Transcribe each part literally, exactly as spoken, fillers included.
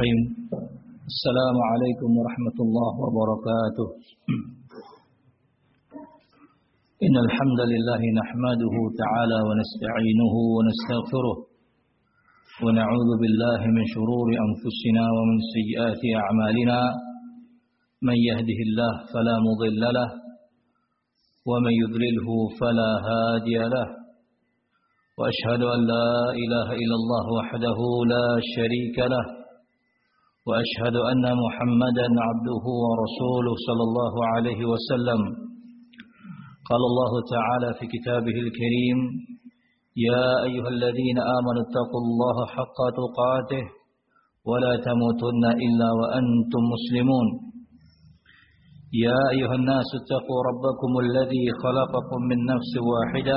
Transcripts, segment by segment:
الرحيم السلام عليكم ورحمة الله وبركاته إن الحمد لله نحمده تعالى ونستعينه ونستغفره ونعوذ بالله من شرور أنفسنا ومن سيئات أعمالنا من يهده الله فلا مضل له ومن يضلله فلا هادي له وأشهد أن لا إله إلا الله وحده لا شريك له وأشهد أن محمدا عبده ورسوله صلى الله عليه وسلم قال الله تعالى في كتابه الكريم يا أيها الذين آمنوا اتقوا الله حق تقاته ولا تموتن إلا وأنتم مسلمون يا أيها الناس اتقوا ربكم الذي خلقكم من نفس واحدة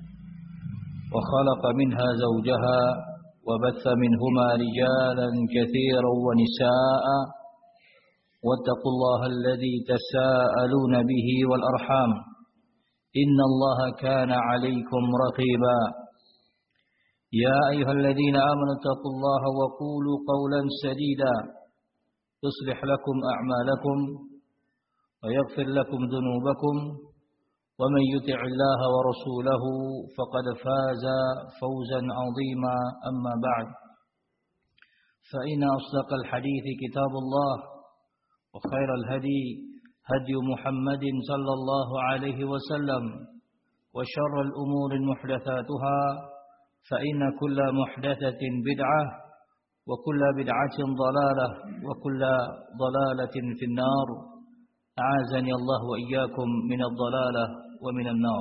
وخلق منها زوجها وبث منهما رجالا كثيرا ونساء واتقوا الله الذي تساءلون به والأرحام إن الله كان عليكم رقيبا يا أيها الذين آمنوا اتقوا الله وقولوا قولا سديدا يصلح لكم أعمالكم ويغفر لكم ذنوبكم ومن يطع الله ورسوله فقد فاز فوزا عظيما أما بعد فإن أصدق الحديث كتاب الله وخير الهدي هدي محمد صلى الله عليه وسلم وشر الأمور محدثاتها فإن كل محدثة بدعة وكل بدعة ضلالة وكل ضلالة في النار أعاذني الله وإياكم من الضلالة ومن النار.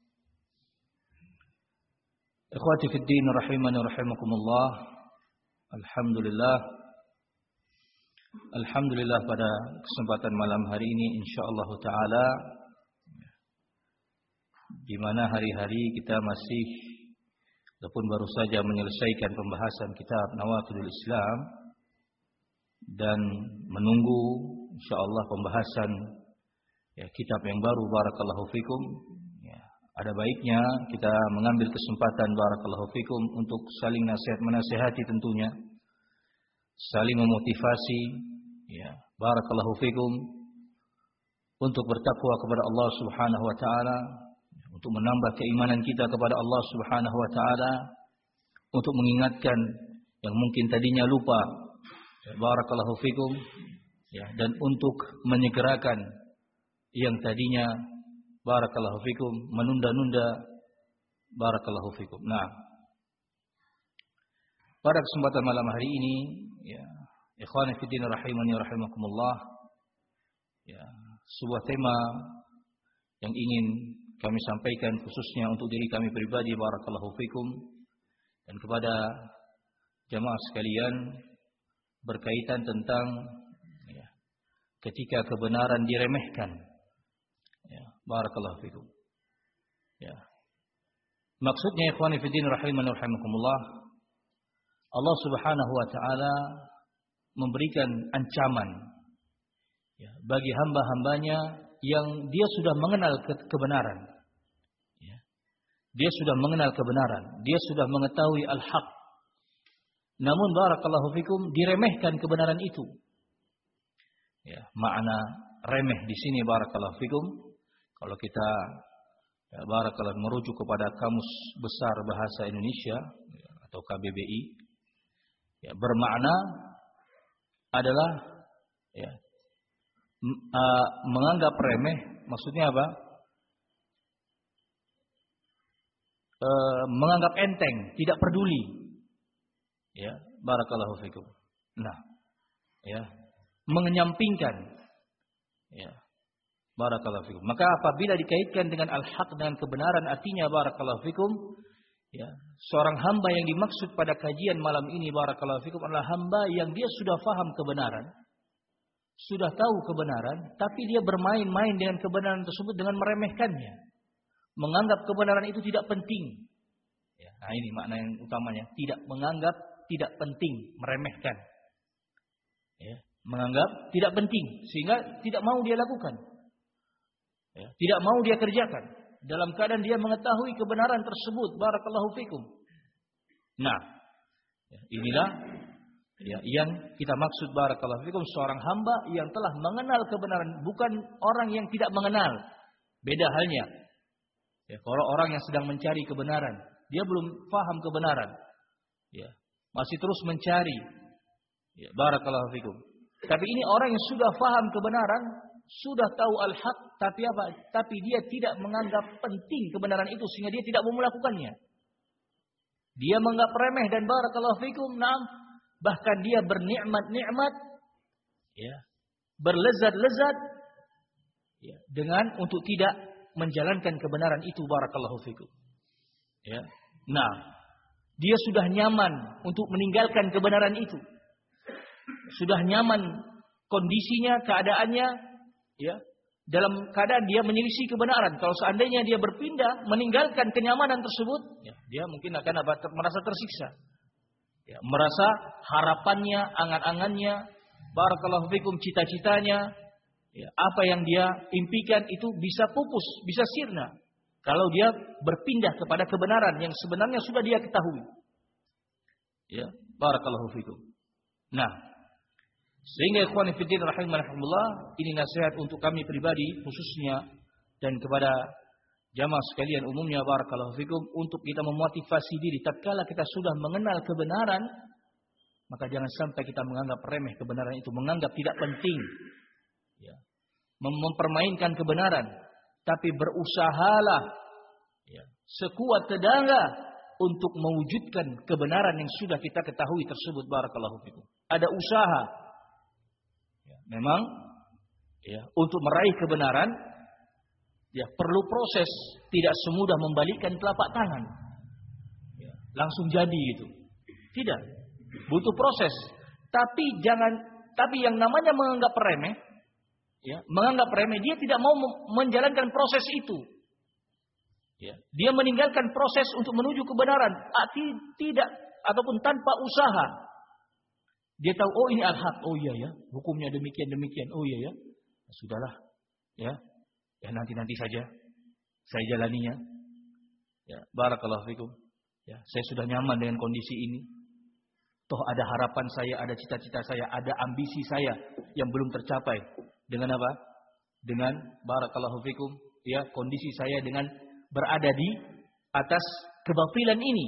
Ikhwati fid din rahimani rahimakumullah. Alhamdulillah. Alhamdulillah pada kesempatan malam hari ini insyaallah taala di mana hari-hari kita masih walaupun baru saja menyelesaikan pembahasan kitab Nawaqidul Islam dan menunggu insyaallah pembahasan ya, kitab yang baru barakallahu fikum ya, ada baiknya kita mengambil kesempatan barakallahu fikum untuk saling nasihat menasihati tentunya, saling memotivasi ya, barakallahu fikum untuk bertakwa kepada Allah Subhanahu wa taala, untuk menambah keimanan kita kepada Allah Subhanahu wa taala, untuk mengingatkan yang mungkin tadinya lupa ya, barakallahu fikum ya, dan untuk menyegerakan yang tadinya barakallahu fikum menunda-nunda barakallahu fikum. Nah, pada kesempatan malam hari ini ya, ikhwani fi din rahimani rahimakumullah ya, sebuah tema yang ingin kami sampaikan khususnya untuk diri kami pribadi barakallahu fikum dan kepada jamaah sekalian berkaitan tentang ya, ketika kebenaran diremehkan ya, barakallahu fikum ya. Maksudnya ikhwani fi din rahimani rahimakumullah, Allah Subhanahu wa taala memberikan ancaman ya, bagi hamba-hambanya yang dia sudah mengenal ke- kebenaran ya. Dia sudah mengenal kebenaran, dia sudah mengetahui al-haq, namun barakallahu fikum diremehkan kebenaran itu. Ya, makna remeh di sini barakallahu fikum kalau kita ya, barakallahu merujuk kepada Kamus Besar Bahasa Indonesia ya, atau K B B I ya, bermakna adalah ya, m- uh, menganggap remeh, maksudnya apa? Uh, menganggap enteng, tidak peduli. Ya, barakallahu fikum. Nah, ya, mengenyampingkan. Ya, barakallahu fikum. Maka apabila dikaitkan dengan al-haq dengan kebenaran, artinya barakallahu fikum, ya, seorang hamba yang dimaksud pada kajian malam ini barakallahu fikum adalah hamba yang dia sudah faham kebenaran, sudah tahu kebenaran, tapi dia bermain-main dengan kebenaran tersebut dengan meremehkannya, menganggap kebenaran itu tidak penting. Ya, nah ini makna yang utamanya, tidak menganggap tidak penting, meremehkan. Ya, menganggap tidak penting sehingga tidak mau dia lakukan. Ya, tidak mau dia kerjakan dalam keadaan dia mengetahui kebenaran tersebut barakallahu fikum. Nah, inilah Ya, yang kita maksud barakallahu fikum seorang hamba yang telah mengenal kebenaran, bukan orang yang tidak mengenal. Beda halnya. Ya, kalau orang yang sedang mencari kebenaran, dia belum paham kebenaran. Ya, masih terus mencari. Ya, barakallahu fikum. Tapi ini orang yang sudah paham kebenaran, sudah tahu al-haq, tapi apa? Tapi dia tidak menganggap penting kebenaran itu sehingga dia tidak mau melakukannya. Dia menganggap remeh dan barakallahu fikum, naam, bahkan dia bernikmat-nikmat, ya, berlezat-lezat, ya, dengan untuk tidak menjalankan kebenaran itu barakallahu fikum. Ya. Nah, dia sudah nyaman untuk meninggalkan kebenaran itu. Sudah nyaman kondisinya, keadaannya, ya, dalam keadaan dia menyelisih kebenaran. Kalau seandainya dia berpindah, meninggalkan kenyamanan tersebut, ya, dia mungkin akan apa, ter, merasa tersiksa. Ya, merasa harapannya, angan-angannya, barakallahu fikum, cita-citanya, ya, apa yang dia impikan itu bisa pupus, bisa sirna. Kalau dia berpindah kepada kebenaran yang sebenarnya sudah dia ketahui. Ya, barakallahu fikum. Nah, sehingga ikhwan fillah rahimakumullah, ini nasihat untuk kami pribadi khususnya dan kepada jamaah sekalian umumnya barakallahu fikum, untuk kita memotivasi diri tatkala kita sudah mengenal kebenaran, maka jangan sampai kita menganggap remeh kebenaran itu, menganggap tidak penting, ya, mempermainkan kebenaran, tapi berusahalah, ya, sekuat tenaga untuk mewujudkan kebenaran yang sudah kita ketahui tersebut barakallahu fikum. Ada usaha. Memang, ya, untuk meraih kebenaran, ya, perlu proses. Tidak semudah membalikkan telapak tangan, ya, langsung jadi itu. Tidak, butuh proses. Tapi jangan, tapi yang namanya menganggap remeh, ya, menganggap remeh, dia tidak mau menjalankan proses itu. Ya, dia meninggalkan proses untuk menuju kebenaran, tidak ataupun tanpa usaha. Dia tahu, oh ini al-haq, oh iya ya, hukumnya demikian demikian, oh iya ya, nah, sudahlah, ya, ya nanti nanti saja, saya jalaninya, ya, barakallahu fikum, ya, saya sudah nyaman dengan kondisi ini, toh ada harapan saya, ada cita-cita saya, ada ambisi saya yang belum tercapai, dengan apa? Dengan barakallahu fikum, ya, kondisi saya dengan berada di atas kebatilan ini,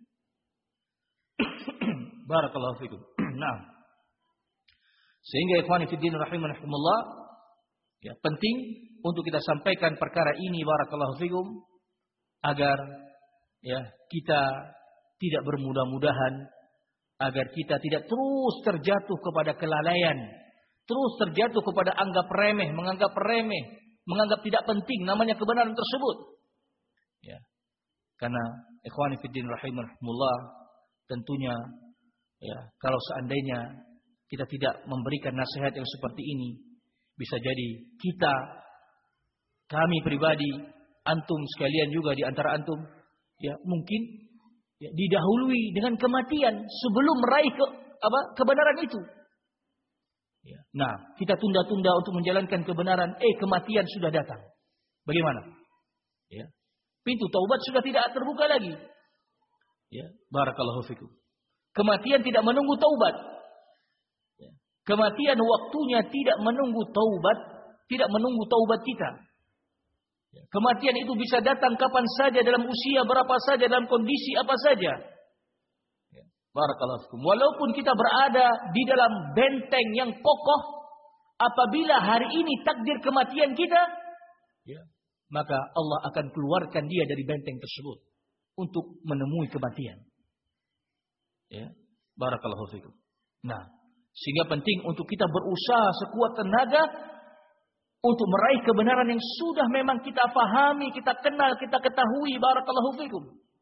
barakallahu fikum. Nah, sehingga ikhwani fiddin rahimakumullah, ya, penting untuk kita sampaikan perkara ini barakallahu fikum agar, ya, kita tidak bermudah-mudahan, agar kita tidak terus terjatuh kepada kelalaian, terus terjatuh kepada anggap remeh, menganggap remeh, menganggap tidak penting namanya kebenaran tersebut. Ya. Karena ikhwani fiddin rahimakumullah, tentunya, ya, kalau seandainya kita tidak memberikan nasihat yang seperti ini, bisa jadi kita, kami pribadi, antum sekalian juga di antara antum, ya, mungkin, ya, didahului dengan kematian sebelum meraih ke, apa, kebenaran itu. Ya. Nah, kita tunda-tunda untuk menjalankan kebenaran, eh kematian sudah datang. Bagaimana? Ya. Pintu taubat sudah tidak terbuka lagi. Ya, barakallahu fikum. Kematian tidak menunggu taubat. Kematian waktunya tidak menunggu taubat, tidak menunggu taubat kita. Kematian itu bisa datang kapan saja, dalam usia berapa saja, dalam kondisi apa saja. Barakallahu fikum. Walaupun kita berada di dalam benteng yang kokoh, apabila hari ini takdir kematian kita, ya, maka Allah akan keluarkan dia dari benteng tersebut untuk menemui kematian. Ya, barakallahu fikum. Nah, sehingga penting untuk kita berusaha sekuat tenaga untuk meraih kebenaran yang sudah memang kita fahami, kita kenal, kita ketahui, barakallahu fikum.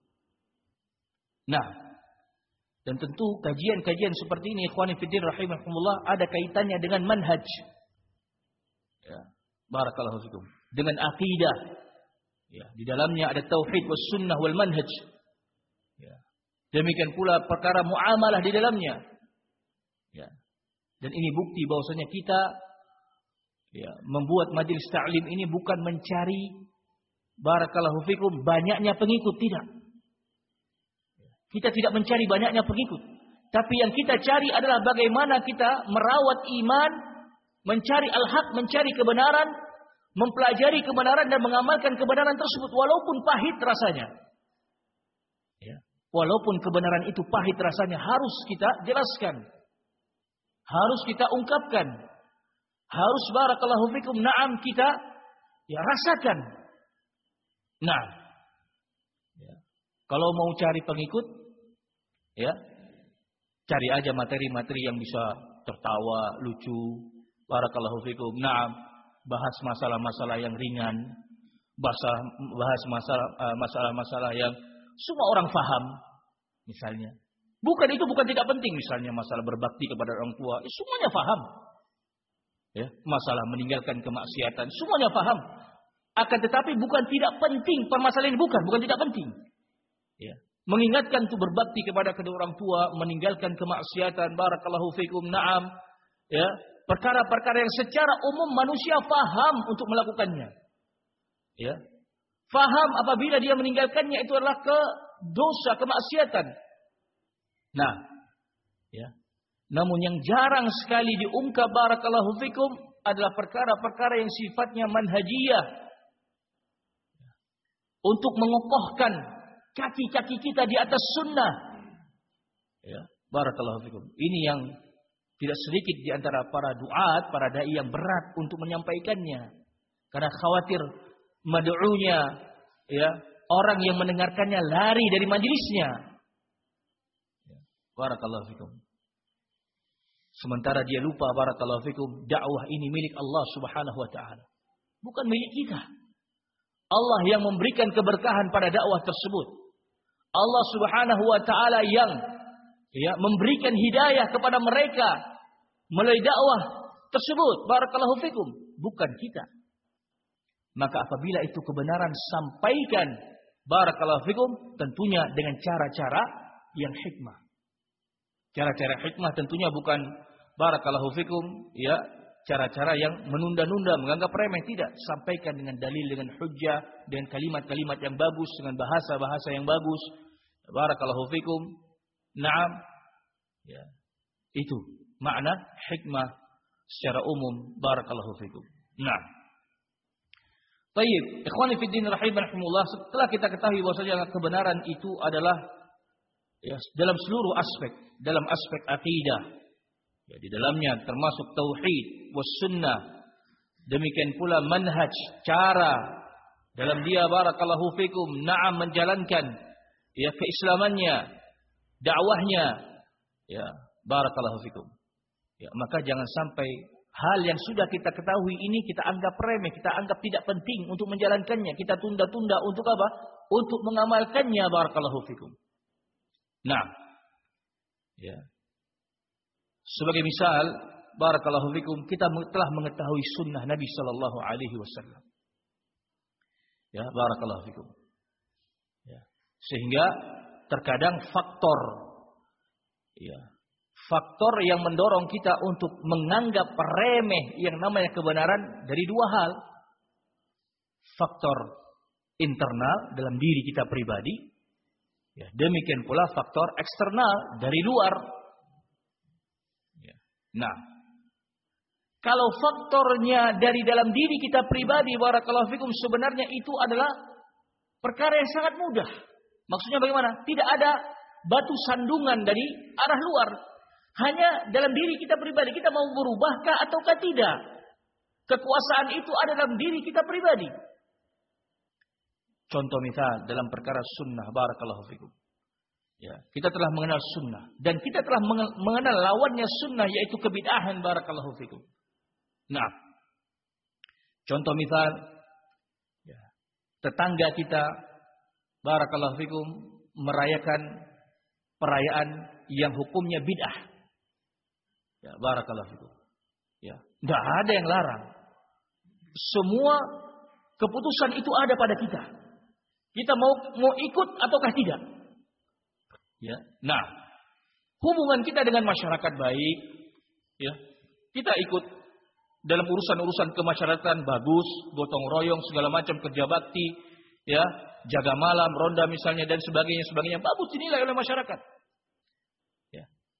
Nah, dan tentu kajian-kajian seperti ini ikhwani fiddin rahimakumullah ada kaitannya dengan manhaj. Ya, barakallahu fikum. Dengan akidah. Ya, di dalamnya ada tauhid was sunnah wal manhaj. Ya. Demikian pula perkara muamalah di dalamnya. Ya. Dan ini bukti bahwasanya kita, ya, membuat majelis ta'lim ini bukan mencari barakallahu fikum banyaknya pengikut, tidak. Kita tidak mencari banyaknya pengikut, Tapi yang kita cari adalah bagaimana kita merawat iman, mencari al-haq, mencari kebenaran, mempelajari kebenaran dan mengamalkan kebenaran tersebut walaupun pahit rasanya. Ya. Walaupun kebenaran itu pahit rasanya harus kita jelaskan. Harus kita ungkapkan. Harus barakallahu fikum na'am kita ya rasakan. Nah, ya. Kalau mau cari pengikut, ya cari aja materi-materi yang bisa tertawa, lucu, barakallahu fikum. Na'am, bahas masalah-masalah yang ringan, bahas bahas masalah masalah-masalah yang semua orang faham, misalnya. Bukan itu bukan tidak penting, misalnya masalah berbakti kepada orang tua, eh, semuanya faham. Ya, masalah meninggalkan kemaksiatan, semuanya faham. Akan tetapi bukan tidak penting, permasalahan ini bukan, bukan tidak penting. Ya. Mengingatkan untuk berbakti kepada kedua orang tua, meninggalkan kemaksiatan, barakallahu fikum, na'am. Ya, perkara-perkara yang secara umum manusia faham untuk melakukannya. Ya. Faham apabila dia meninggalkannya itu adalah ke dosa, kemaksiatan. Nah, ya. Namun yang jarang sekali diungkap barakallahu fikum adalah perkara-perkara yang sifatnya manhajiyah. Untuk mengokohkan kaki-kaki kita di atas sunnah. Ya, barakallahu fikum. Ini yang tidak sedikit di antara para duat, para dai yang berat untuk menyampaikannya. Karena khawatir mad'unya, ya, orang yang mendengarkannya lari dari majelisnya. Ya, barakallahu fikum. Sementara dia lupa barakallahu fikum, dakwah ini milik Allah Subhanahu wa taala. Bukan milik kita. Allah yang memberikan keberkahan pada dakwah tersebut. Allah Subhanahu wa taala yang ya memberikan hidayah kepada mereka melalui dakwah tersebut. Barakallahu fikum, bukan kita. Maka apabila itu kebenaran, sampaikan barakallahu fikum tentunya dengan cara-cara yang hikmah. Cara-cara hikmah tentunya bukan barakallahu fikum ya cara-cara yang menunda-nunda, menganggap remeh, tidak. Sampaikan dengan dalil, dengan hujjah, dengan kalimat-kalimat yang bagus, dengan bahasa-bahasa yang bagus. Barakallahu fikum. Naam. Ya. Itu makna hikmah secara umum. Barakallahu fikum. Nah. Baik, ikhwani fi din rahimakumullah, setelah kita ketahui bahwasanya kebenaran itu adalah ya, dalam seluruh aspek, dalam aspek akidah. Ya, di dalamnya termasuk tauhid was sunnah. Demikian pula manhaj, cara dalam dia barakallahu fikum na'am menjalankan ya keislamannya, dakwahnya, ya barakallahu fikum. Ya, maka jangan sampai hal yang sudah kita ketahui ini kita anggap remeh, kita anggap tidak penting untuk menjalankannya, kita tunda-tunda untuk apa? Untuk mengamalkannya, barakallahu fikum. Nah, ya. Sebagai misal, barakallahu fikum, kita telah mengetahui sunnah Nabi sallallahu alaihi wasallam. Ya, barakallahu fikum. Ya. Sehingga terkadang faktor ya, faktor yang mendorong kita untuk menganggap remeh yang namanya kebenaran dari dua hal. Faktor internal dalam diri kita pribadi, ya, demikian pula faktor eksternal dari luar. Nah, kalau faktornya dari dalam diri kita pribadi, barakallahu fikum, sebenarnya itu adalah perkara yang sangat mudah. Maksudnya bagaimana? Tidak ada batu sandungan dari arah luar. Hanya dalam diri kita pribadi. Kita mau berubahkah ataukah tidak? Kekuasaan itu ada dalam diri kita pribadi. Contoh misal dalam perkara sunnah, barakallahu fikum. Ya, kita telah mengenal sunnah dan kita telah mengenal lawannya sunnah, yaitu kebid'ahan, barakallahu fikum. Nah, contoh misal ya, tetangga kita barakallahu fikum merayakan perayaan yang hukumnya bid'ah. Ya, barakallahu fikum. Ya, enggak ada yang larang. Semua keputusan itu ada pada kita. Kita mau mau ikut ataukah tidak? Ya. Nah, hubungan kita dengan masyarakat baik, ya. Kita ikut dalam urusan-urusan kemasyarakatan bagus, gotong royong segala macam, kerja bakti, ya, jaga malam, ronda misalnya dan sebagainya sebagainya bagus dinilai oleh masyarakat. Ya.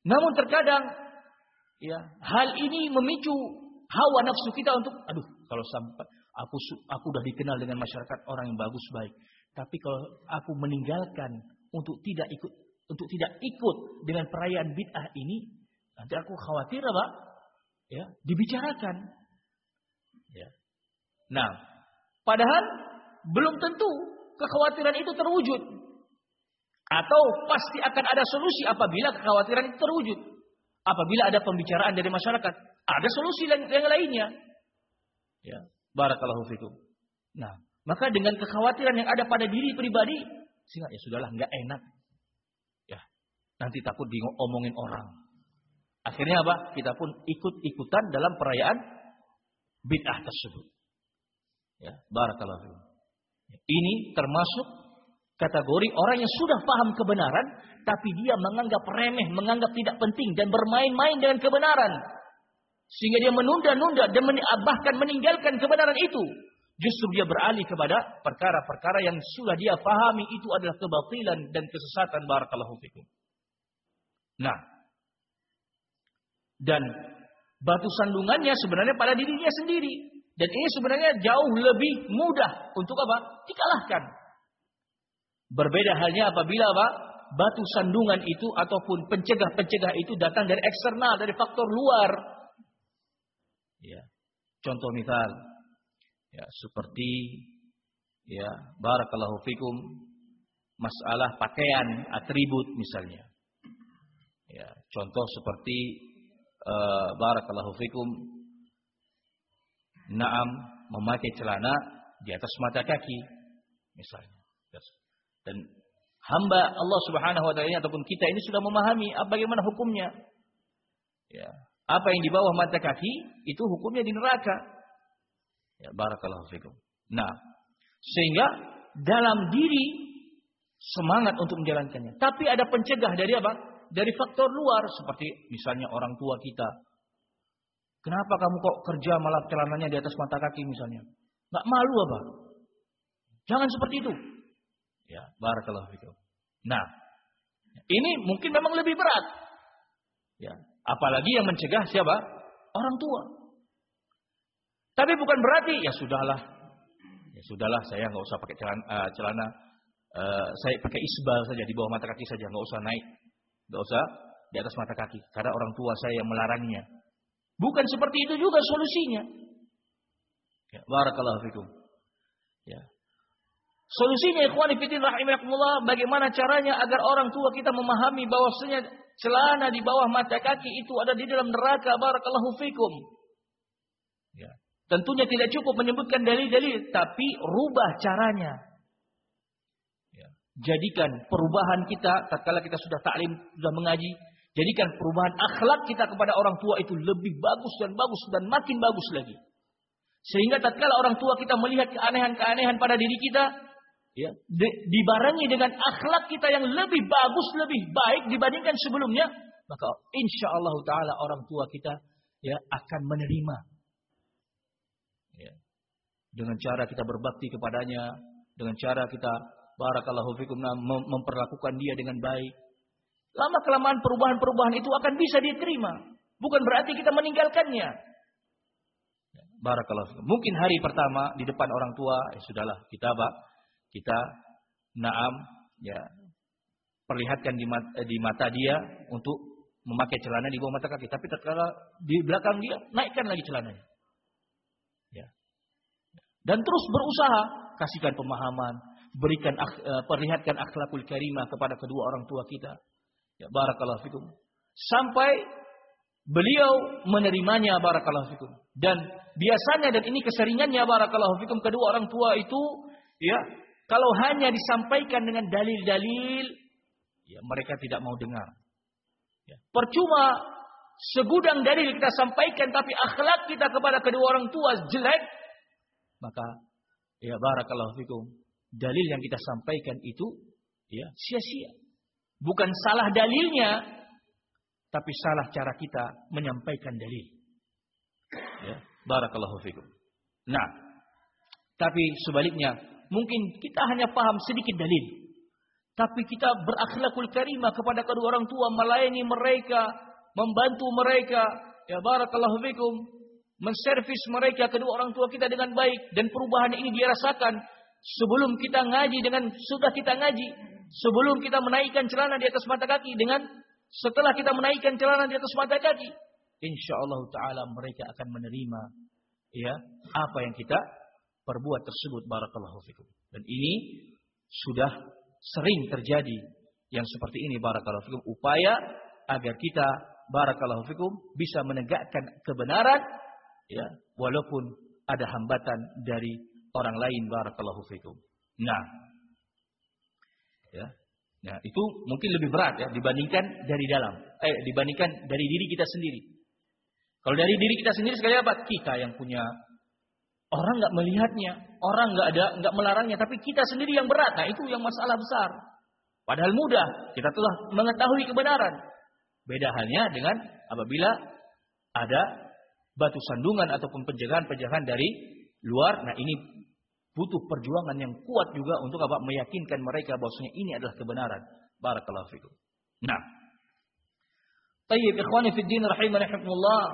Namun terkadang ya, hal ini memicu hawa nafsu kita untuk, aduh, kalau sampai aku aku udah dikenal dengan masyarakat orang yang bagus baik, tapi kalau aku meninggalkan untuk tidak ikut untuk tidak ikut dengan perayaan bid'ah ini, nanti aku khawatir apa? Ya, dibicarakan. Ya. Nah, padahal belum tentu kekhawatiran itu terwujud. Atau pasti akan ada solusi apabila kekhawatiran itu terwujud. Apabila ada pembicaraan dari masyarakat, ada solusi yang, yang lainnya. Ya, barakallahu fikum. Nah, maka dengan kekhawatiran yang ada pada diri pribadi, sehingga ya sudahlah, nggak enak. Ya, nanti takut diomongin orang. Akhirnya apa? Kita pun ikut-ikutan dalam perayaan bid'ah tersebut. Ya, barakallahu fikum. Ini termasuk kategori orang yang sudah paham kebenaran, tapi dia menganggap remeh, menganggap tidak penting, dan bermain-main dengan kebenaran. Sehingga dia menunda-nunda dan bahkan meninggalkan kebenaran itu. Justru dia beralih kepada perkara-perkara yang sudah dia pahami itu adalah kebatilan dan kesesatan. Barakallahu fikum. Nah, dan batu sandungannya sebenarnya pada dirinya sendiri. Dan ini sebenarnya jauh lebih mudah untuk apa? Dikalahkan. Berbeda halnya apabila apa? Batu sandungan itu ataupun pencegah-pencegah itu datang dari eksternal, dari faktor luar. Ya. Contoh misal, ya seperti ya barakallahu fikum, masalah pakaian, atribut misalnya. Ya, contoh seperti uh, barakallahu fikum, naam memakai celana di atas mata kaki misalnya. Dan hamba Allah Subhanahu wa taala ataupun kita ini sudah memahami bagaimana hukumnya. Ya, apa yang di bawah mata kaki itu hukumnya di neraka. Ya, barakallahu fikum. Nah, sehingga dalam diri semangat untuk menjalankannya. Tapi ada pencegah dari apa? Dari faktor luar seperti misalnya orang tua kita. Kenapa kamu kok kerja malah celananya di atas mata kaki misalnya? Enggak malu apa? Jangan seperti itu. Ya, barakallahu fikum. Nah, ini mungkin memang lebih berat. Ya, apalagi yang mencegah siapa? Orang tua. Tapi bukan berarti ya sudahlah. Ya sudahlah, saya enggak usah pakai celana, uh, celana uh, saya pakai isbal saja di bawah mata kaki saja, enggak usah naik. Enggak usah di atas mata kaki karena orang tua saya yang melarangnya. Bukan seperti itu juga solusinya. Ya, barakallahu fikum. Ya. Solusinya ikhwani fillah rahimakumullah, bagaimana caranya agar orang tua kita memahami bahwasanya celana di bawah mata kaki itu ada di dalam neraka. Barakallahu fikum. Ya. Tentunya tidak cukup menyebutkan dalil-dalil, tapi rubah caranya. Ya. Jadikan perubahan kita tatkala kita sudah taklim, sudah mengaji, jadikan perubahan akhlak kita kepada orang tua itu lebih bagus dan bagus dan makin bagus lagi. Sehingga tatkala orang tua kita melihat keanehan-keanehan pada diri kita, ya, dibarengi dengan akhlak kita yang lebih bagus, lebih baik dibandingkan sebelumnya, maka insya Allah taala orang tua kita ya akan menerima. Ya. Dengan cara kita berbakti kepadanya, dengan cara kita barakallahu fikum memperlakukan dia dengan baik. Lama kelamaan perubahan-perubahan itu akan bisa diterima. Bukan berarti kita meninggalkannya. Ya. Barakallahu fikum. Mungkin hari pertama di depan orang tua, ya sudahlah kita apa? Kita naam ya perlihatkan di mata, di mata dia untuk memakai celana di bawah mata kaki, tapi tatkala di belakang dia naikkan lagi celananya. Ya. Dan terus berusaha kasihkan pemahaman, berikan uh, perlihatkan akhlakul karimah kepada kedua orang tua kita. Ya barakallahu fikum. Sampai beliau menerimanya barakallahu fikum. Dan biasanya dan ini keseringannya barakallahu fikum kedua orang tua itu ya kalau hanya disampaikan dengan dalil-dalil, ya mereka tidak mau dengar. Ya. Percuma segudang dalil kita sampaikan, tapi akhlak kita kepada kedua orang tua jelek, maka ya barakallahu fikum, dalil yang kita sampaikan itu ya sia-sia. Bukan salah dalilnya, tapi salah cara kita menyampaikan dalil. Ya, barakallahu fikum. Nah, tapi sebaliknya, mungkin kita hanya paham sedikit dalil. Tapi kita berakhlakul karimah kepada kedua orang tua, melayani mereka, membantu mereka, ya barakallahu fikum, menservis mereka kedua orang tua kita dengan baik, dan perubahan ini dia rasakan sebelum kita ngaji dengan sudah kita ngaji, sebelum kita menaikkan celana di atas mata kaki dengan setelah kita menaikkan celana di atas mata kaki. Insyaallah taala mereka akan menerima ya apa yang kita perbuat tersebut, barakallahu fikum. Dan ini sudah sering terjadi yang seperti ini, barakallahu fikum, upaya agar kita barakallahu fikum bisa menegakkan kebenaran ya walaupun ada hambatan dari orang lain, barakallahu fikum. Nah, ya. Nah, itu mungkin lebih berat ya dibandingkan dari dalam, eh dibandingkan dari diri kita sendiri. Kalau dari diri kita sendiri sekali apa? Kita yang punya, orang nggak melihatnya, orang nggak ada nggak melarangnya, tapi kita sendiri yang berat. Nah, itu yang masalah besar. Padahal mudah, kita telah mengetahui kebenaran. Beda halnya dengan apabila ada batu sandungan ataupun penjagaan-penjagaan dari luar. Nah, ini butuh perjuangan yang kuat juga untuk apa? Meyakinkan mereka bahwasanya ini adalah kebenaran. Barakallahu fikum. Nah, tayyib ikhwani fid din rahimani rahimakumullah.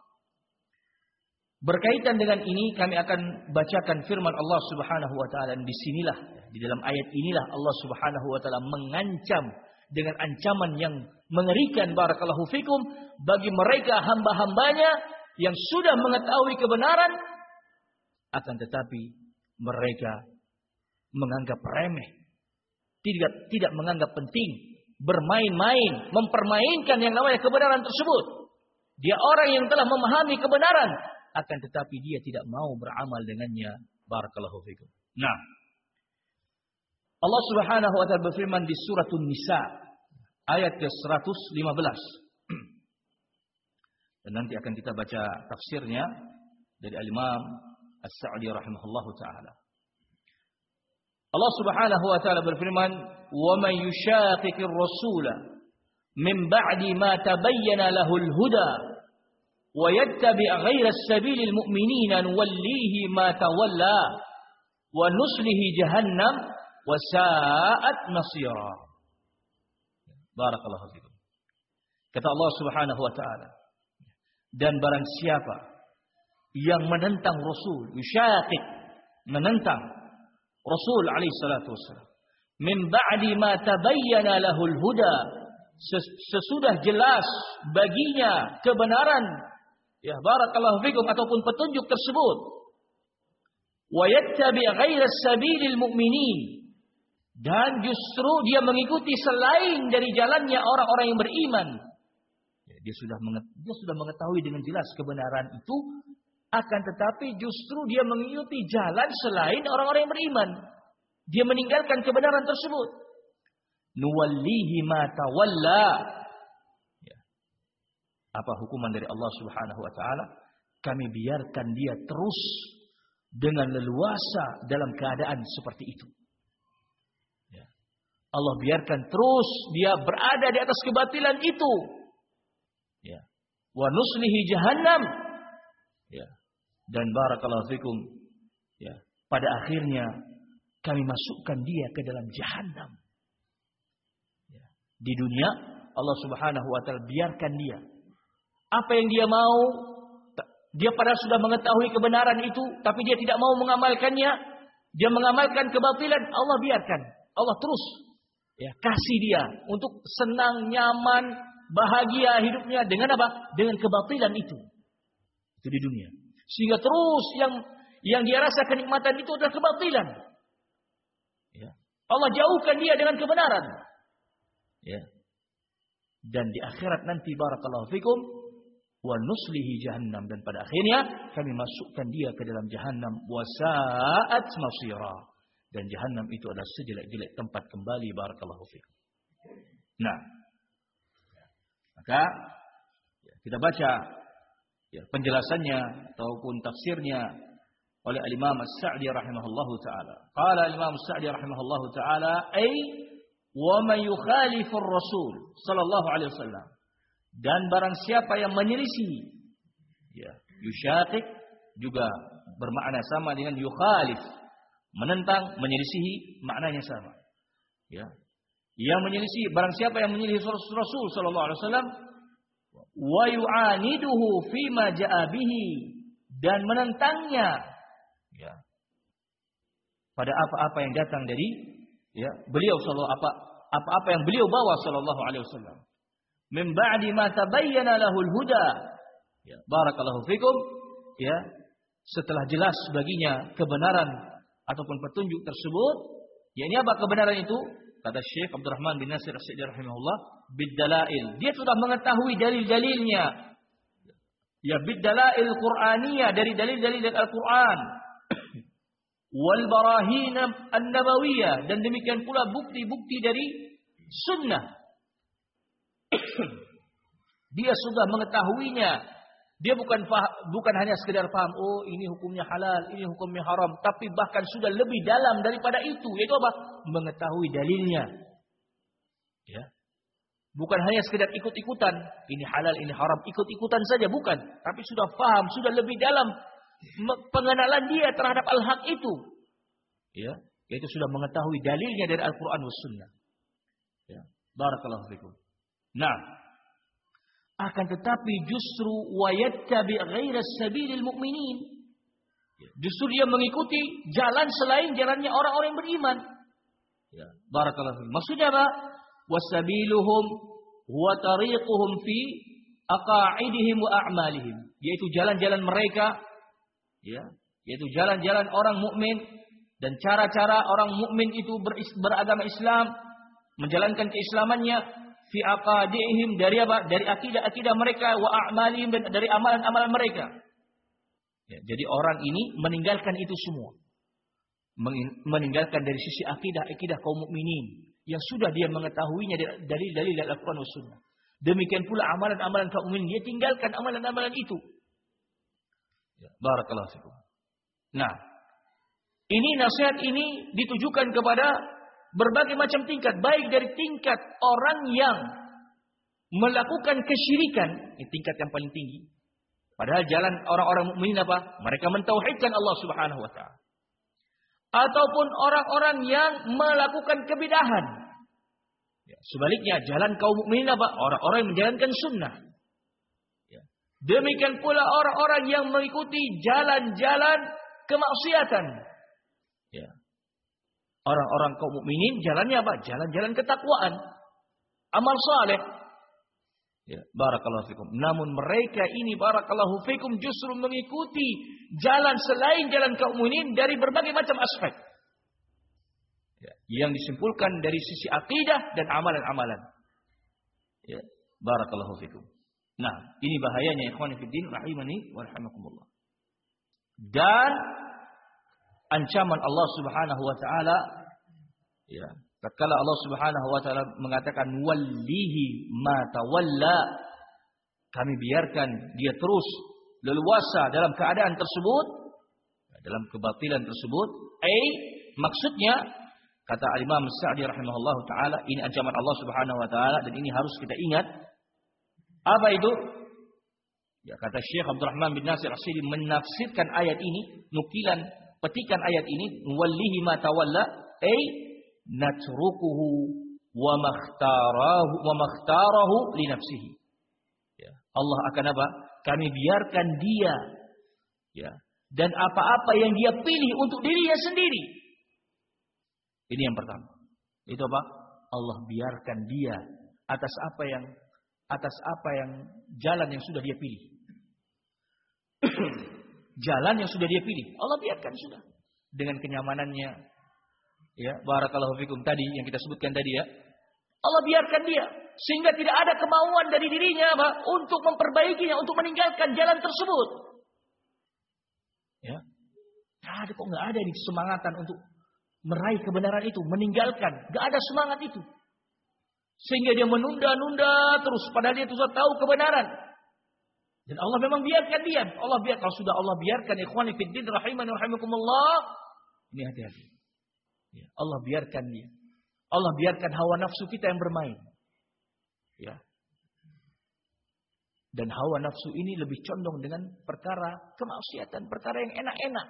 Berkaitan dengan ini kami akan bacakan firman Allah Subhanahu wa taala. Di sinilah, di dalam ayat inilah Allah Subhanahu wa taala mengancam dengan ancaman yang mengerikan, barakallahu fikum, bagi mereka hamba-hambanya yang sudah mengetahui kebenaran, akan tetapi mereka menganggap remeh, tidak tidak menganggap penting, bermain-main, mempermainkan yang namanya kebenaran tersebut. Dia orang yang telah memahami kebenaran, akan tetapi dia tidak mau beramal dengannya, barakallahu fikum. Nah, Allah Subhanahu wa taala berfirman di surah An-Nisa ayat ke seratus lima belas. Dan nanti akan kita baca tafsirnya dari Al-Imam As-Sa'di rahimahullahu taala. Allah Subhanahu wa taala berfirman, "Wa man yushaqiqir rasula min ba'di ma tabayyana lahul huda wa yattabi' ghayra as-sabilil mu'minina nuwallihi ma tawalla wa nuslihi jahannam wa sa'at masira." Barakallahu fikum. Kata Allah Subhanahu wa taala, dan barang siapa yang menentang Rasul, yushaqiq, menentang Rasul alaihi salatu wassalam, min ba'di ma tabayyana lahul huda, sesudah jelas baginya kebenaran, ya barakallahu fikum, ataupun petunjuk tersebut, wa yattabi' ghaira sabilil mu'minin, dan justru dia mengikuti selain dari jalannya orang-orang yang beriman. Ya, dia sudah dia sudah mengetahui dengan jelas kebenaran itu, akan tetapi justru dia mengikuti jalan selain orang-orang yang beriman. Dia meninggalkan kebenaran tersebut. Nuwallihi ma tawalla. Ya. Apa hukuman dari Allah Subhanahu wa taala? Kami biarkan dia terus dengan leluasa dalam keadaan seperti itu. Ya. Allah biarkan terus dia berada di atas kebatilan itu. Ya. Wa nuslihi jahannam. Ya. Dan barakallahu fikum, ya, pada akhirnya kami masukkan dia ke dalam jahannam. Ya. Di dunia Allah Subhanahu wa taala biarkan dia. Apa yang dia mau, dia padahal sudah mengetahui kebenaran itu, tapi dia tidak mau mengamalkannya, dia mengamalkan kebatilan, Allah biarkan. Allah terus ya kasih dia untuk senang, nyaman, bahagia hidupnya dengan apa? Dengan kebatilan itu. Itu di dunia. Sehingga terus yang yang dia rasa kenikmatan itu adalah kebatilan. Ya. Allah jauhkan dia dengan kebenaran. Ya. Dan di akhirat nanti barakallahu fikum, wa nuslihi jahannam, dan pada akhirnya kami masukkan dia ke dalam jahannam, wa sa'at masira, dan jahannam itu adalah sejelek-jelek tempat kembali, barakallahu fikum. Nah, maka ya, kita baca ya, penjelasannya ataupun tafsirnya oleh Al-Imam As-Sa'di rahimahullahu taala. Qala Al-Imam As-Sa'di rahimahullahu taala, ay wa man yukhalifur Rasul sallallahu alaihi wasallam, dan barang siapa yang menyelisihi, ya, yushaqiq juga bermakna sama dengan yukhalif, menentang, menyelisihi, maknanya sama. Ya. Yang menyelisih, barang siapa yang menyelisih Rasul sallallahu alaihi wasallam, wa yu'aniduhu fima ja'a bihi, dan menentangnya ya pada apa-apa yang datang dari ya beliau sallallahu apa apa-apa yang beliau bawa sallallahu alaihi wasallam. Min ba'di ma tabayyana lahul huda. Ya, barakallahu fikum. Ya, setelah jelas baginya kebenaran ataupun petunjuk tersebut, ya ini apa kebenaran itu? Kata Syekh Abdurrahman bin Nasir As-Sa'di rahimahullah, bid-dalail. Dia sudah mengetahui dalil-dalilnya. Ya, bid-dalail Qur'aniyah, dari dalil-dalil dari Al-Qur'an. Wal barahin an-nabawiyah, dan demikian pula bukti-bukti dari sunnah. Dia sudah mengetahuinya. Dia bukan faham, bukan hanya sekedar paham, oh ini hukumnya halal, ini hukumnya haram, tapi bahkan sudah lebih dalam daripada itu, yaitu apa? Mengetahui dalilnya. Ya. Bukan hanya sekedar ikut-ikutan, ini halal, ini haram, ikut-ikutan saja, bukan, tapi sudah paham, sudah lebih dalam pengenalan dia terhadap al-haq itu. Ya, yaitu sudah mengetahui dalilnya dari Al-Qur'an was sunnah. Ya. Barakallahu fikum. Nah, akan tetapi justru wayattabi ghairas sabilil mu'minin. Justru dia mengikuti jalan selain jalannya orang-orang yang beriman. Ya, barakallahu fikum. Maksudnya apa? Wasabiluhum wa tariquhum fi aqaidihim wa a'malihim, yaitu jalan-jalan mereka, ya, yaitu jalan-jalan orang mukmin dan cara-cara orang mukmin itu beragama Islam, menjalankan keislamannya. Fi aqadihim, dari apa? Dari akidah-akidah mereka, wa a'malihim, dan dari amalan-amalan mereka. Ya, jadi orang ini meninggalkan itu semua. Meninggalkan dari sisi akidah-akidah kaum mukminin yang sudah dia mengetahuinya dari dalil dari Al-Qur'an dan Sunnah. Demikian pula amalan-amalan kaum mukminin, dia tinggalkan amalan-amalan itu. Ya, barakallahu fikum. Nah, ini nasihat ini ditujukan kepada berbagai macam tingkat, baik dari tingkat orang yang melakukan kesyirikan, ini tingkat yang paling tinggi. Padahal jalan orang-orang mukmin apa? Mereka mentauhidkan Allah Subhanahu wa taala. Ataupun orang-orang yang melakukan kebidahan. Ya, sebaliknya, jalan kaum mukminin apa? Orang-orang yang menjalankan sunnah. Ya. Demikian pula orang-orang yang mengikuti jalan-jalan kemaksiatan. Ya. Orang-orang kaum mukminin jalannya apa? Jalan-jalan ketakwaan, amal saleh. Ya, barakallahu fikum. Namun mereka ini barakallahu fikum justru mengikuti jalan selain jalan kaum mukminin dari berbagai macam aspek. Ya, yang disimpulkan dari sisi akidah dan amalan-amalan. Ya, barakallahu fikum. Nah, ini bahayanya ikhwani fiddin rahimani wa rahimakumullah. Dan ancaman Allah Subhanahu wa taala, ya, tatkala Allah Subhanahu wa taala mengatakan wallihi ma tawalla, kami biarkan dia terus leluasa dalam keadaan tersebut, dalam kebatilan tersebut. Eh, maksudnya kata Al-Imam As-Sa'di rahimahullahu taala, ini ancaman Allah Subhanahu wa taala dan ini harus kita ingat. Apa itu? Ya, kata Syekh Abdurrahman bin Nasir As-Sa'di menafsirkan ayat ini, nukilan petikan ayat ini, wallihi ma tawalla, ay natrukuhu wa makhtarahu wa makhtarahu li nafsihi. Ya, Allah akan apa? Kami biarkan dia, ya, dan apa-apa yang dia pilih untuk dirinya sendiri. Ini yang pertama. Itu apa? Allah biarkan dia atas apa yang atas apa yang jalan yang sudah dia pilih. Jalan yang sudah dia pilih, Allah biarkan sudah. Dengan kenyamanannya. Ya, barakallahu fikum tadi yang kita sebutkan tadi ya. Allah biarkan dia sehingga tidak ada kemauan dari dirinya apa? Untuk memperbaikinya, untuk meninggalkan jalan tersebut. Ya. Enggak ada, kok enggak ada di semangatan untuk meraih kebenaran itu, meninggalkan. Enggak ada semangat itu. Sehingga dia menunda-nunda terus padahal dia sudah tahu kebenaran. Dan Allah memang biarkan dia. Allah biarkan. Kalau sudah Allah biarkan, ikhwani fiddin rahimani wa rahimakumullah, ini hati-hati. Ya, Allah biarkan dia. Allah biarkan hawa nafsu kita yang bermain. Ya. Dan hawa nafsu ini lebih condong dengan perkara kemaksiatan, perkara yang enak-enak.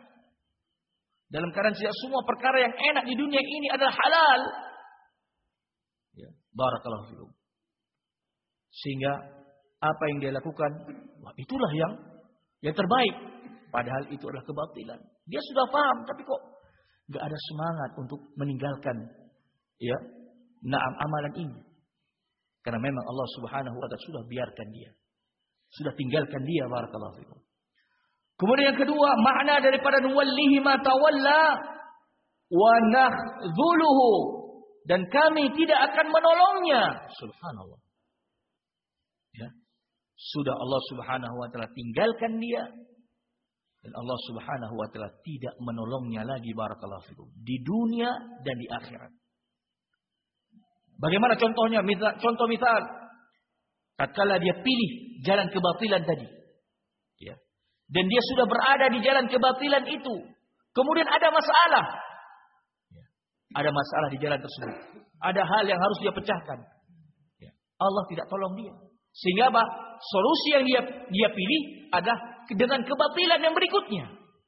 Dalam keadaan tidak semua perkara yang enak di dunia ini adalah halal. Ya. Barakallahu fikum. Sehingga apa yang dia lakukan, wah itulah yang yang terbaik. Padahal itu adalah kebatilan. Dia sudah paham, tapi kok nggak ada semangat untuk meninggalkan, ya, naam amalan ini. Karena memang Allah Subhanahu wa taala sudah biarkan dia. Sudah tinggalkan dia, barakallahu fikum. Kemudian yang kedua, makna daripada nuwallihi ma tawalla wa nakhdhuluhu, dan kami tidak akan menolongnya. Subhanallah. Ya. Sudah Allah Subhanahu wa taala tinggalkan dia, dan Allah Subhanahu wa taala tidak menolongnya lagi, barakallahu fikum, di dunia dan di akhirat. Bagaimana contohnya? Misal, contoh misal, tatkala dia pilih jalan kebatilan tadi, ya, dan dia sudah berada di jalan kebatilan itu, kemudian ada masalah, ya, ada masalah di jalan tersebut, ada hal yang harus dia pecahkan, ya, Allah tidak tolong dia, sehingga apa? Solusi yang dia dia pilih adalah dengan kebatilan yang berikutnya.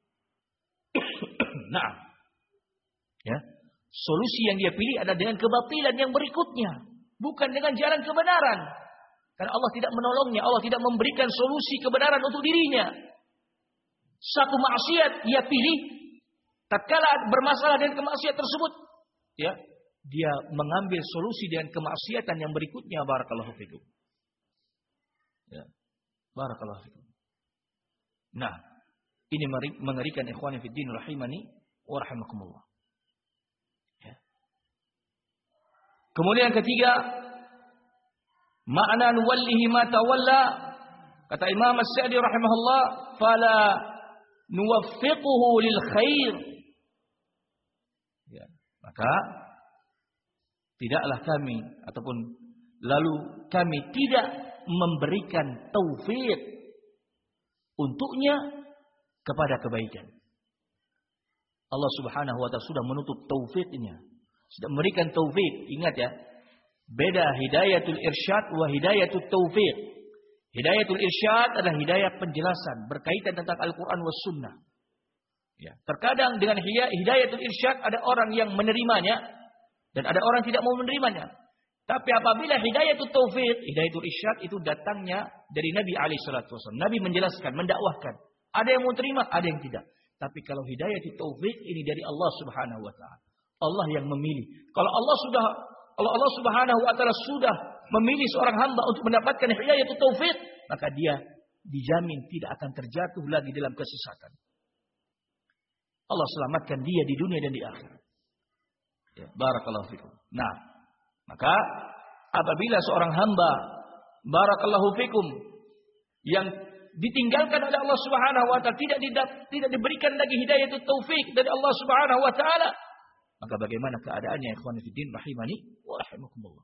Nah, ya, solusi yang dia pilih adalah dengan kebatilan yang berikutnya, bukan dengan jalan kebenaran. Karena Allah tidak menolongnya, Allah tidak memberikan solusi kebenaran untuk dirinya. Satu maksiat dia pilih, tatkala bermasalah dengan kemaksiatan tersebut, ya, dia mengambil solusi dengan kemaksiatan yang berikutnya. Barakallahu fikum. Ya, barakallahu fikum. Nah, ini mengerikan ikhwani fid din rahimani wa rahimakumullah. Ya. Kemudian yang ketiga, makna nuwallihi ma tawalla, kata Imam As-Sa'di rahimahullah, fala nuwaffiquhu lil khair. Ya, maka tidaklah kami ataupun lalu kami tidak memberikan taufik untuknya kepada kebaikan. Allah Subhanahu wa taala sudah menutup taufiknya, sudah memberikan taufik. Ingat ya, beda hidayatul irsyad wa hidayatul taufik. Hidayatul irsyad adalah hidayah penjelasan berkaitan tentang Al-Quran was sunnah. Ya, terkadang dengan hidayatul irsyad ada orang yang menerimanya dan ada orang tidak mau menerimanya. Tapi apabila hidayatul taufik, hidayatul irsyad itu datangnya dari Nabi alaihi salatu wasallam. Nabi menjelaskan, mendakwahkan. Ada yang mau terima, ada yang tidak. Tapi kalau hidayatul taufik ini dari Allah Subhanahu wa taala. Allah yang memilih. Kalau Allah sudah kalau Allah Subhanahu wa taala sudah memilih seorang hamba untuk mendapatkan hidayatul taufik, maka dia dijamin tidak akan terjatuh lagi dalam kesesatan. Allah selamatkan dia di dunia dan di akhirat. Ya, barakallahu fikum. Nah, maka apabila seorang hamba, barakallahu fikum, yang ditinggalkan oleh Allah Subhanahu wa taala, tidak didap, tidak diberikan lagi hidayatul taufik dari Allah Subhanahu wa taala, maka bagaimana keadaannya ikhwan fillah rahimani wa rahimakumullah.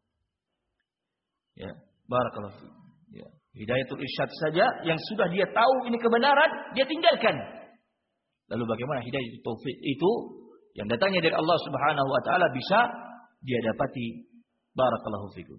Ya, barakallahu fikum. Ya, hidayatul irsyad saja yang sudah dia tahu ini kebenaran, dia tinggalkan. Lalu bagaimana hidayatul taufik itu yang datangnya dari Allah Subhanahu wa taala bisa dia dapati, barakallahu fikum.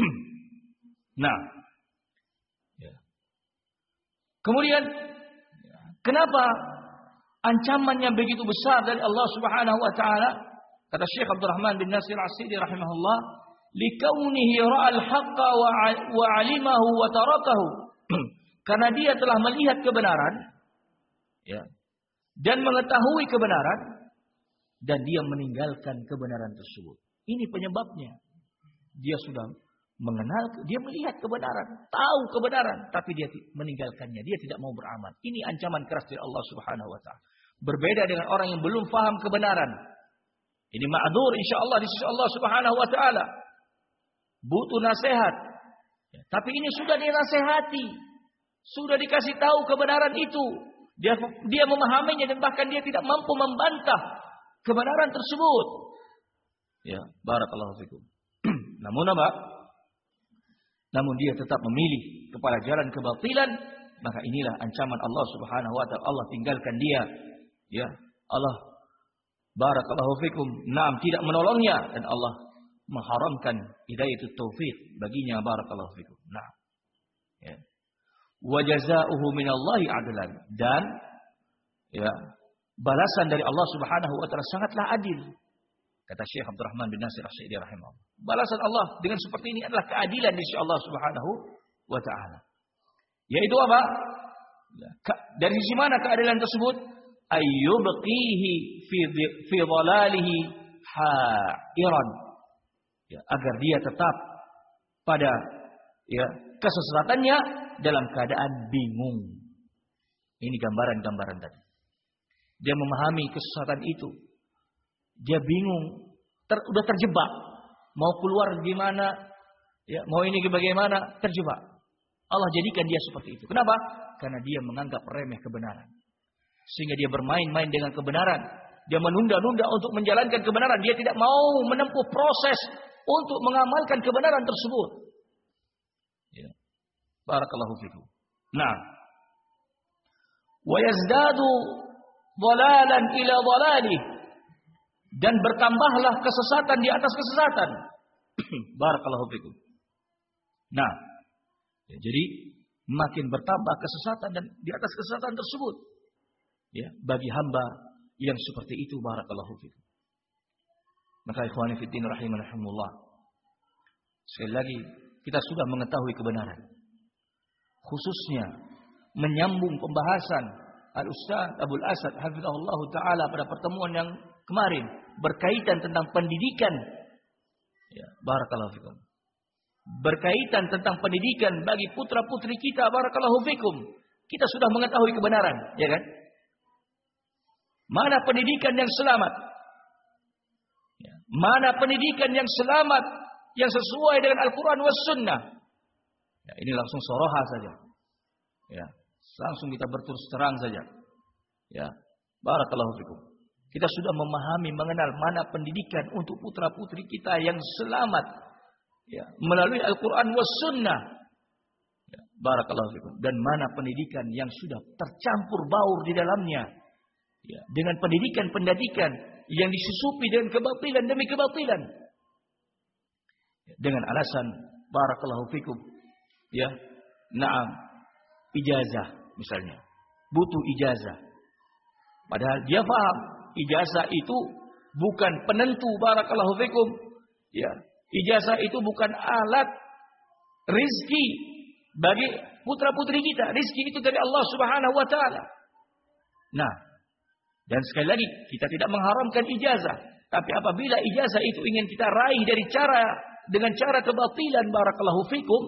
Nah, ya. Kemudian kenapa ancamannya begitu besar dari Allah Subhanahu wa taala? Kata Syekh Abdurrahman bin Nasir As-Sa'di rahimahullah, likaunihi ra'al haqqa wa 'alimahu wa tarakahu. Karena dia telah melihat kebenaran, ya, dan mengetahui kebenaran, dan dia meninggalkan kebenaran tersebut. Ini penyebabnya. Dia sudah mengenal, dia melihat kebenaran, tahu kebenaran, tapi dia meninggalkannya. Dia tidak mau beramal. Ini ancaman keras dari Allah Subhanahu wa taala. Berbeda dengan orang yang belum paham kebenaran. Ini ma'dzur insyaallah di sisi Allah Subhanahu wa taala. Butuh nasihat. Ya, tapi ini sudah dinasehati. Sudah dikasih tahu kebenaran itu. Dia dia memahaminya dan bahkan dia tidak mampu membantah kebenaran tersebut. Ya, barakallahu fikum. Namun apa? Namun dia tetap memilih kepada jalan kebatilan, maka inilah ancaman Allah Subhanahu wa taala. Allah tinggalkan dia. Ya, Allah barakallahu fikum, naam, tidak menolongnya, dan Allah mengharamkan hidayatul taufik baginya, barakallahu fikum. Nah, ya. Wa jazaohu minallahi adlan, dan ya, balasan dari Allah Subhanahu wa taala sangatlah adil. Kata Syekh Abdurrahman bin Nasir As-Sa'idi rahimahullah. Balasan Allah dengan seperti ini adalah keadilan di sisi Allah Subhanahu wa taala. Yaitu apa? Dari sisi mana keadilan tersebut? Ayyubqihi fi fi dhalalihi ha'iran. Ya, agar dia tetap pada ya kesesatannya dalam keadaan bingung. Ini gambaran-gambaran tadi. Dia memahami kesesatan itu. Dia bingung, ter, udah terjebak. Mau keluar gimana? Ya, mau ini bagaimana? Terjebak. Allah jadikan dia seperti itu. Kenapa? Karena dia menganggap remeh kebenaran. Sehingga dia bermain-main dengan kebenaran. Dia menunda-nunda untuk menjalankan kebenaran. Dia tidak mau menempuh proses untuk mengamalkan kebenaran tersebut. Ya. Barakallahu fikum. Nah, wa yazdadu dhalalan ila dhalalih, dan bertambahlah kesesatan di atas kesesatan. Barakallahu fikum. Nah, ya, jadi makin bertambah kesesatan dan di atas kesesatan tersebut. Ya, bagi hamba yang seperti itu, barakallahu fikum. Maka ikhwani fi din rahimanahumullah, sekali lagi kita sudah mengetahui kebenaran. Khususnya menyambung pembahasan Al-Ustaz Abdul Asad hafizahullah taala pada pertemuan yang kemarin berkaitan tentang pendidikan. Ya, barakallahu fikum. Berkaitan tentang pendidikan bagi putra-putri kita, barakallahu fikum. Kita sudah mengetahui kebenaran, ya kan? Mana pendidikan yang selamat? Ya. Mana pendidikan yang selamat, yang sesuai dengan Al-Quran was Sunnah? Ya, ini langsung soroha saja. Ya, langsung kita berterus terang saja. Ya, barakallahu fikum. Kita sudah memahami, mengenal mana pendidikan untuk putra-putri kita yang selamat. Ya, melalui Al-Quran was Sunnah. Ya, barakallahu fikum. Dan mana pendidikan yang sudah tercampur baur di dalamnya. Ya, dengan pendidikan-pendidikan yang disusupi dengan kebatilan demi kebatilan. Ya, dengan alasan barakallahu fikum. Ya, na'am, ijazah misalnya. Butuh ijazah. Padahal dia paham ijazah itu bukan penentu, barakallahu fikum. Ya, ijazah itu bukan alat rizki bagi putra-putri kita. Rizki itu dari Allah Subhanahu wa taala. Nah, dan sekali lagi kita tidak mengharamkan ijazah, tapi apabila ijazah itu ingin kita raih dari cara dengan cara kebatilan, barakallahu fikum,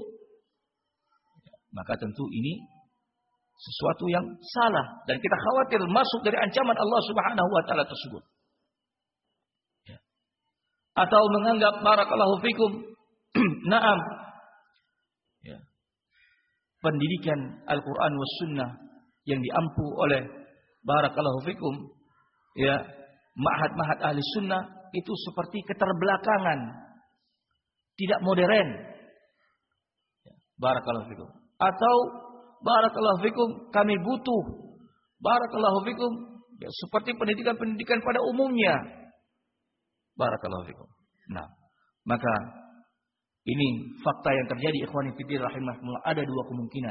maka tentu ini sesuatu yang salah dan kita khawatir masuk dari ancaman Allah Subhanahu wa taala tersebut. Ya. Atau menganggap barakallahu fikum na'am, ya, pendidikan Al-Qur'an was Sunnah yang diampu oleh barakallahu fikum, ya, ma'had-ma'had ahli sunnah itu seperti keterbelakangan, tidak modern. Ya, barakallahu fikum. Atau barakallahu fikum, kami butuh barakallahu fikum, ya, seperti pendidikan-pendidikan pada umumnya. Barakallahu fikum. Nah, maka ini fakta yang terjadi, ikhwani fillah rahimahumullah. Ada dua kemungkinan.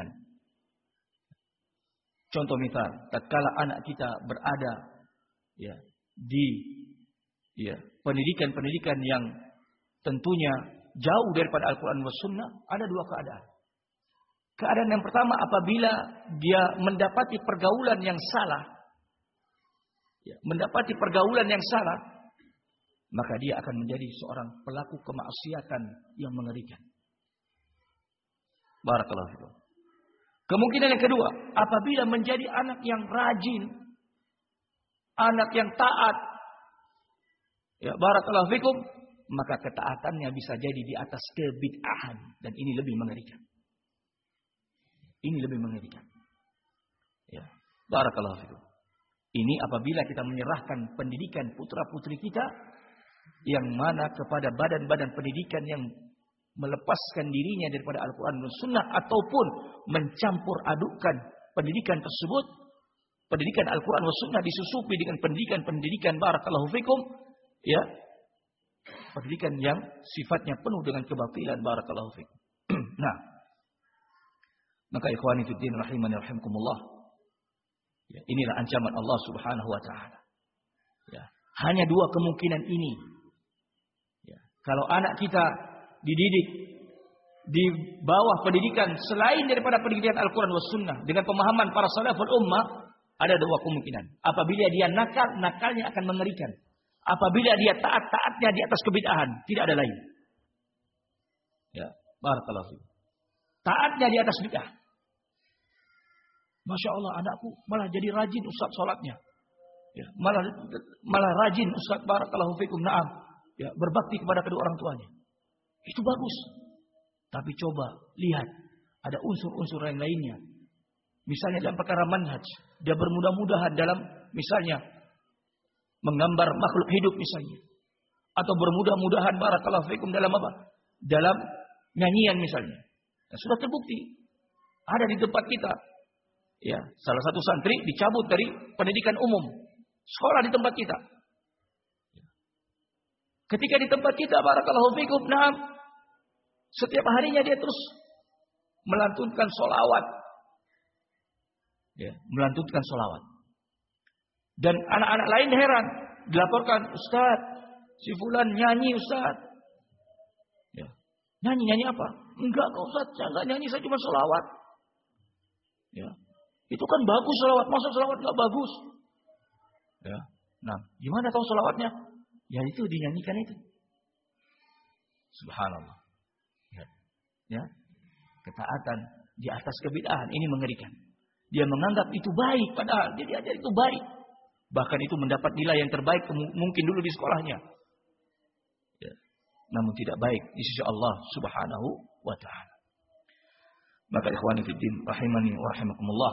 Contoh misal, tatkala anak kita berada ya di ya pendidikan-pendidikan yang tentunya jauh daripada Al-Qur'an was Sunnah, ada dua keadaan. Keadaan yang pertama, apabila dia mendapati pergaulan yang salah, ya, mendapati pergaulan yang salah, maka dia akan menjadi seorang pelaku kemaksiatan yang mengerikan. Barakallahu fikum. Kemungkinan yang kedua, apabila menjadi anak yang rajin, anak yang taat, ya, barakallahu fikum, maka ketaatannya bisa jadi di atas kebid'ahan, dan ini lebih mengerikan. Ini lebih mengerikan. Ya, barakallahu fikum. Ini apabila kita menyerahkan pendidikan putra-putri kita yang mana kepada badan-badan pendidikan yang melepaskan dirinya daripada Al-Quran dan Sunnah, ataupun mencampur adukkan pendidikan tersebut, pendidikan Al-Quran dan Sunnah disusupi dengan pendidikan-pendidikan barakallahu fikum, ya, pendidikan yang sifatnya penuh dengan kebatilan, barakallahu fikum. Nah, maka ikhwani fiddin rahimani rahimakumullah, ya, inilah ancaman Allah Subhanahu wa taala. Ya, hanya dua kemungkinan ini Kalau anak kita dididik di bawah pendidikan selain daripada pendidikan Al-Quran was Sunnah dengan pemahaman para salaful ummah, ada dua kemungkinan. Apabila dia nakal, nakalnya akan mengerikan. Apabila dia taat, taatnya di atas kebid'ahan, tidak ada lain. Ya, barakallahu fiik. Taatnya di atas bid'ah. Masya Allah, anakku malah jadi rajin ustaz sholatnya. Ya, malah malah rajin ustaz, barakallahu fiikum, na'am. Ya, berbakti kepada kedua orang tuanya. Itu bagus. Tapi coba lihat, ada unsur-unsur yang lainnya. Misalnya dalam perkara manhaj, dia bermudah-mudahan dalam misalnya menggambar makhluk hidup misalnya, atau bermudah-mudahan barakallahu fiikum dalam apa? Dalam nyanyian misalnya. Nah, sudah terbukti ada di tempat kita. Ya, salah satu santri dicabut dari pendidikan umum, sekolah di tempat kita. Ketika di tempat kita barakallahu fiikum, nah, setiap harinya dia terus melantunkan sholawat. Ya, melantunkan sholawat. Dan anak-anak lain heran. Dilaporkan, Ustaz, si fulan nyanyi Ustaz. Ya. Nyanyi-nyanyi apa? Enggak kok Ustaz, saya enggak nyanyi, saya cuma sholawat. Ya. Itu kan bagus sholawat. Masa sholawat enggak bagus? Ya. Nah, gimana tahu sholawatnya? Ya itu dinyanyikan itu. Subhanallah. Ya. Ya. Ketaatan di atas kebid'ahan ini mengerikan. Dia menganggap itu baik, padahal dia diajar itu baik. Bahkan itu mendapat nilai yang terbaik mungkin dulu di sekolahnya. Ya. Namun tidak baik di sisi Allah Subhanahu wa ta'ala. Maka ikhwani fiddin rahimani wa rahimakumullah.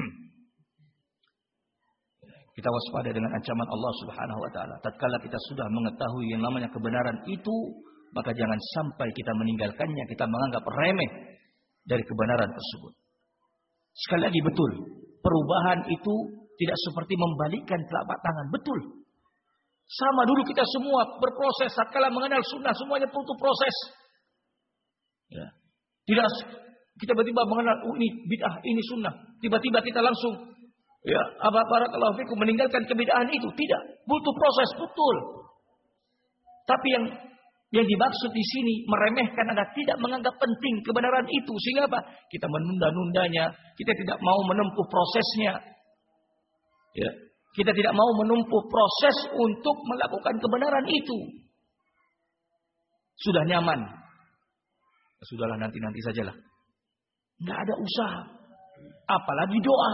Kita waspada dengan ancaman Allah Subhanahu wa ta'ala. Tatkala kita sudah mengetahui yang namanya kebenaran itu, maka jangan sampai kita meninggalkannya, kita menganggap remeh dari kebenaran tersebut. Sekali lagi betul, perubahan itu tidak seperti membalikkan telapak tangan. Betul. Sama dulu kita semua berproses. Tatkala mengenal sunnah, semuanya butuh proses. Ya. Tidak kita tiba-tiba mengenal oh, ini bid'ah, ini sunnah. Tiba-tiba kita langsung ya, apa barakallahu fikum meninggalkan kebid'ahan itu. Tidak, butuh proses, betul. Tapi yang yang dimaksud di sini meremehkan adalah tidak menganggap penting kebenaran itu, sehingga apa? Kita menunda-nundanya, kita tidak mau menempuh prosesnya. Ya, kita tidak mau menempuh proses untuk melakukan kebenaran itu. Sudah nyaman. Sudahlah nanti-nanti sajalah. Enggak ada usaha. Apalagi doa.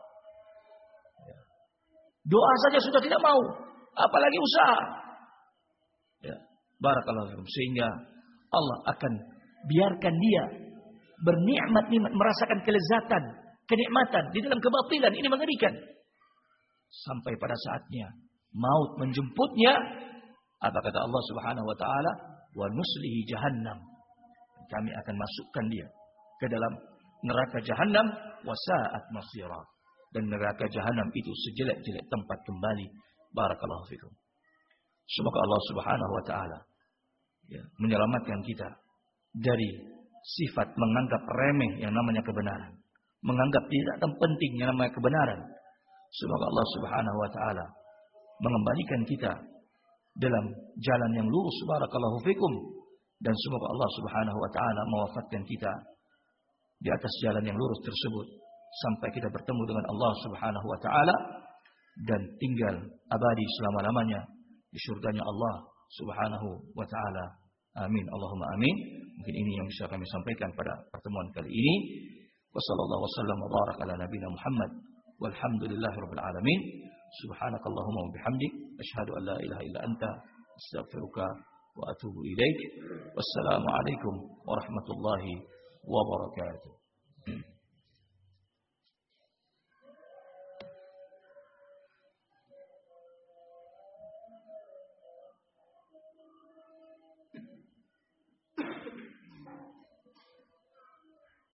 Doa saja sudah tidak mau, apalagi usaha. Ya, barakallahu fikum. Sehingga Allah akan biarkan dia bernikmat-nikmat, merasakan kelezatan, kenikmatan di dalam kebatilan. Ini mengerikan. Sampai pada saatnya maut menjemputnya, apa kata Allah Subhanahu wa taala? Wa nuslihi jahannam. Kami akan masukkan dia ke dalam neraka jahannam, wa sa'at masira. Dan neraka jahanam itu sejelek-jelek tempat kembali. Barakallahu fikum. Semoga Allah Subhanahu wa taala ya, menyelamatkan kita dari sifat menganggap remeh yang namanya kebenaran, menganggap tidak penting yang namanya kebenaran. Semoga Allah Subhanahu wa taala mengembalikan kita dalam jalan yang lurus. Barakallahu fikum. Dan semoga Allah Subhanahu wa taala mewafatkan kita di atas jalan yang lurus tersebut sampai kita bertemu dengan Allah Subhanahu wa taala dan tinggal abadi selama-lamanya di surganya Allah Subhanahu wa taala. Amin. Allahumma amin. Mungkin ini yang bisa kami sampaikan pada pertemuan kali ini. Wassallallahu wasallam wa baraka ala nabiyina Muhammad walhamdulillahirabbil alamin. Subhanakallahumma wa bihamdik asyhadu an la ilaha illa anta astaghfiruka wa atubu ilaik. Wassalamu alaikum warahmatullahi wabarakatuh.